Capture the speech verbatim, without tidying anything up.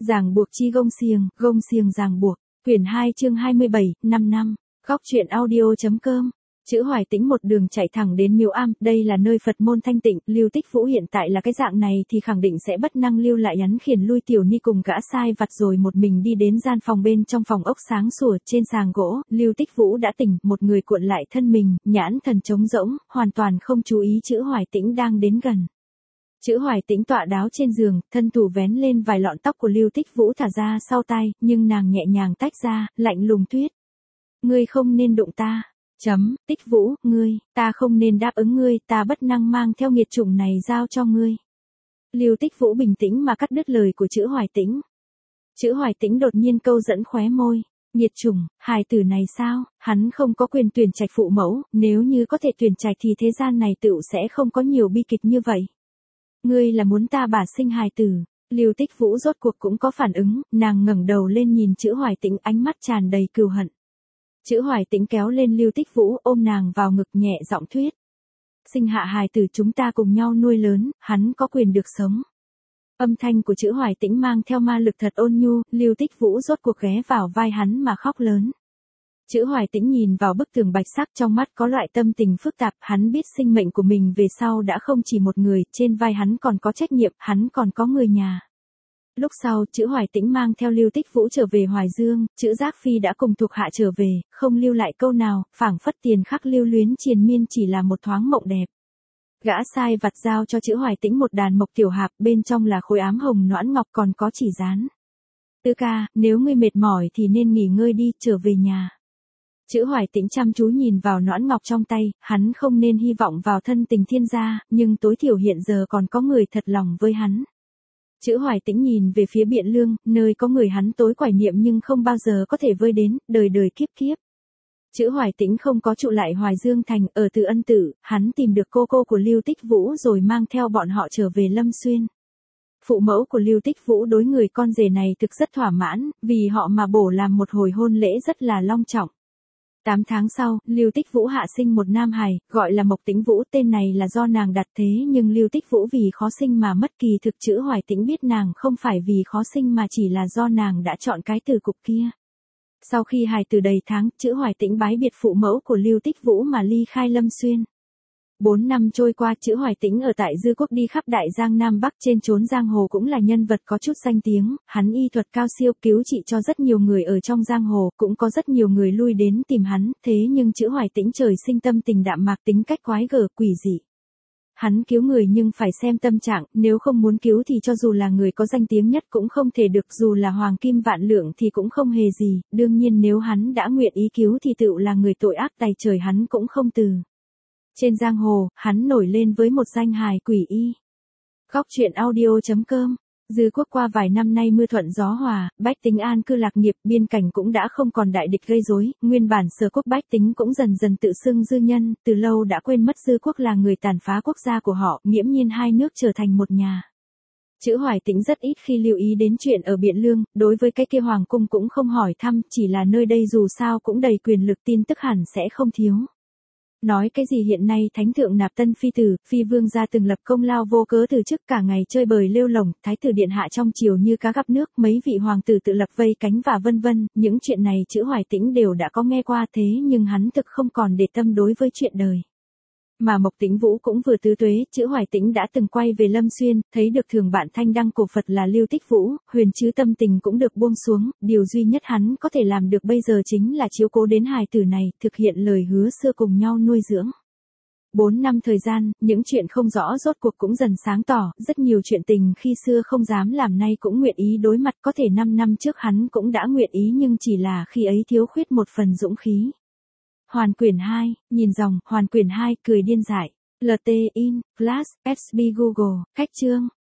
Ràng buộc chi gông xiềng, gông xiềng ràng buộc. Quyển hai chương hai mươi bảy, năm năm. Góc truyện audio.com. Chữ Hoài Tĩnh một đường chạy thẳng đến Miếu Am, đây là nơi Phật môn thanh tịnh, Lưu Tích Vũ hiện tại là cái dạng này thì khẳng định sẽ bất năng lưu lại nhắn khiển lui Tiểu Ni cùng gã sai vặt rồi một mình đi đến gian phòng bên trong phòng ốc sáng sủa, trên sàng gỗ, Lưu Tích Vũ đã tỉnh, một người cuộn lại thân mình, nhãn thần trống rỗng, hoàn toàn không chú ý Chữ Hoài Tĩnh đang đến gần. Chữ Hoài Tĩnh tọa đáo trên giường, thân thủ vén lên vài lọn tóc của Lưu Tích Vũ thả ra sau tai, nhưng nàng nhẹ nhàng tách ra, lạnh lùng thuyết: "Ngươi không nên đụng ta." Chấm, Tích Vũ, ngươi, ta không nên đáp ứng ngươi, ta bất năng mang theo nghiệt chủng này giao cho ngươi. Lưu Tích Vũ bình tĩnh mà cắt đứt lời của Chữ Hoài Tĩnh. Chữ Hoài Tĩnh đột nhiên câu dẫn khóe môi. Nghiệt chủng, hài tử này sao, hắn không có quyền tuyển trạch phụ mẫu, nếu như có thể tuyển trạch thì thế gian này tựu sẽ không có nhiều bi kịch như vậy. Ngươi là muốn ta bả sinh hài tử. Lưu Tích Vũ rốt cuộc cũng có phản ứng, nàng ngẩng đầu lên nhìn Chữ Hoài Tĩnh, ánh mắt tràn đầy cừu hận. Chữ Hoài Tĩnh kéo lên Lưu Tích Vũ, ôm nàng vào ngực, nhẹ giọng thuyết: "Sinh hạ hài tử chúng ta cùng nhau nuôi lớn, hắn có quyền được sống." Âm thanh của Chữ Hoài Tĩnh mang theo ma lực thật ôn nhu, Lưu Tích Vũ rốt cuộc ghé vào vai hắn mà khóc lớn. Chữ Hoài Tĩnh nhìn vào bức tường bạch sắc, trong mắt có loại tâm tình phức tạp, hắn biết sinh mệnh của mình về sau đã không chỉ một người, trên vai hắn còn có trách nhiệm, hắn còn có người nhà. Lúc sau, Chữ Hoài Tĩnh mang theo Lưu Tích Vũ trở về Hoài Dương, Chữ Giác Phi đã cùng thuộc hạ trở về, không lưu lại câu nào, phảng phất tiền khắc lưu luyến triền miên chỉ là một thoáng mộng đẹp. Gã sai vặt giao cho Chữ Hoài Tĩnh một đàn mộc tiểu hạp, bên trong là khối ám hồng noãn ngọc còn có chỉ dán. "Tư ca, nếu ngươi mệt mỏi thì nên nghỉ ngơi đi, trở về nhà." Chữ Hoài Tĩnh chăm chú nhìn vào noãn ngọc trong tay, hắn không nên hy vọng vào thân tình thiên gia, nhưng tối thiểu hiện giờ còn có người thật lòng với hắn. Chữ Hoài Tĩnh nhìn về phía Biện Lương, nơi có người hắn tối quải niệm nhưng không bao giờ có thể với đến, đời đời kiếp kiếp. Chữ Hoài Tĩnh không có trụ lại Hoài Dương thành, ở Từ Ân Tử, hắn tìm được cô cô của Lưu Tích Vũ rồi mang theo bọn họ trở về Lâm Xuyên. Phụ mẫu của Lưu Tích Vũ đối người con rể này thực rất thỏa mãn, vì họ mà bổ làm một hồi hôn lễ rất là long trọng. Tám tháng sau, Lưu Tích Vũ hạ sinh một nam hài, gọi là Mộc Tĩnh Vũ, tên này là do nàng đặt thế nhưng Lưu Tích Vũ vì khó sinh mà mất, kỳ thực Chữ Hoài Tĩnh biết nàng không phải vì khó sinh mà chỉ là do nàng đã chọn cái từ cục kia. Sau khi hài từ đầy tháng, Chữ Hoài Tĩnh bái biệt phụ mẫu của Lưu Tích Vũ mà ly khai Lâm Xuyên. Bốn năm trôi qua, Chữ Hoài Tĩnh ở tại Dư Quốc đi khắp Đại Giang Nam Bắc, trên chốn giang hồ cũng là nhân vật có chút danh tiếng, hắn y thuật cao siêu, cứu trị cho rất nhiều người ở trong giang hồ, cũng có rất nhiều người lui đến tìm hắn, thế nhưng Chữ Hoài Tĩnh trời sinh tâm tình đạm mạc, tính cách quái gở, quỷ dị. Hắn cứu người nhưng phải xem tâm trạng, nếu không muốn cứu thì cho dù là người có danh tiếng nhất cũng không thể được, dù là hoàng kim vạn lượng thì cũng không hề gì, đương nhiên nếu hắn đã nguyện ý cứu thì tựu là người tội ác tày trời, hắn cũng không từ. Trên giang hồ, hắn nổi lên với một danh hài Quỷ Y. Góc truyện audio.com. Dư Quốc qua vài năm nay mưa thuận gió hòa, bách tính an cư lạc nghiệp, biên cảnh cũng đã không còn đại địch gây rối, nguyên bản Sở Quốc bách tính cũng dần dần tự xưng dư nhân, từ lâu đã quên mất Dư Quốc là người tàn phá quốc gia của họ, nghiễm nhiên hai nước trở thành một nhà. Chữ Hoài Tĩnh rất ít khi lưu ý đến chuyện ở Biện Lương, đối với cái kia hoàng cung cũng không hỏi thăm, chỉ là nơi đây dù sao cũng đầy quyền lực, tin tức hẳn sẽ không thiếu. Nói cái gì hiện nay thánh thượng nạp tân phi tử, phi vương gia từng lập công lao vô cớ từ chức, cả ngày chơi bời lêu lổng, thái tử điện hạ trong triều như cá gặp nước, mấy vị hoàng tử tự lập vây cánh và vân vân, những chuyện này Chữ Hoài Tĩnh đều đã có nghe qua, thế nhưng hắn thực không còn để tâm đối với chuyện đời. Mà Mộc Tĩnh Vũ cũng vừa tứ tuế, Chữ Hoài Tĩnh đã từng quay về Lâm Xuyên, thấy được thường bạn thanh đăng cổ Phật là Lưu Tích Vũ, huyền chứ tâm tình cũng được buông xuống, điều duy nhất hắn có thể làm được bây giờ chính là chiếu cố đến hài tử này, thực hiện lời hứa xưa cùng nhau nuôi dưỡng. Bốn năm thời gian, những chuyện không rõ rốt cuộc cũng dần sáng tỏ, rất nhiều chuyện tình khi xưa không dám làm nay cũng nguyện ý đối mặt, có thể năm năm trước hắn cũng đã nguyện ý nhưng chỉ là khi ấy thiếu khuyết một phần dũng khí. Hoàn quyển hai, nhìn dòng, hoàn quyển hai, cười điên dại. lờ tê in, Flash, ét bê Google, cách chương.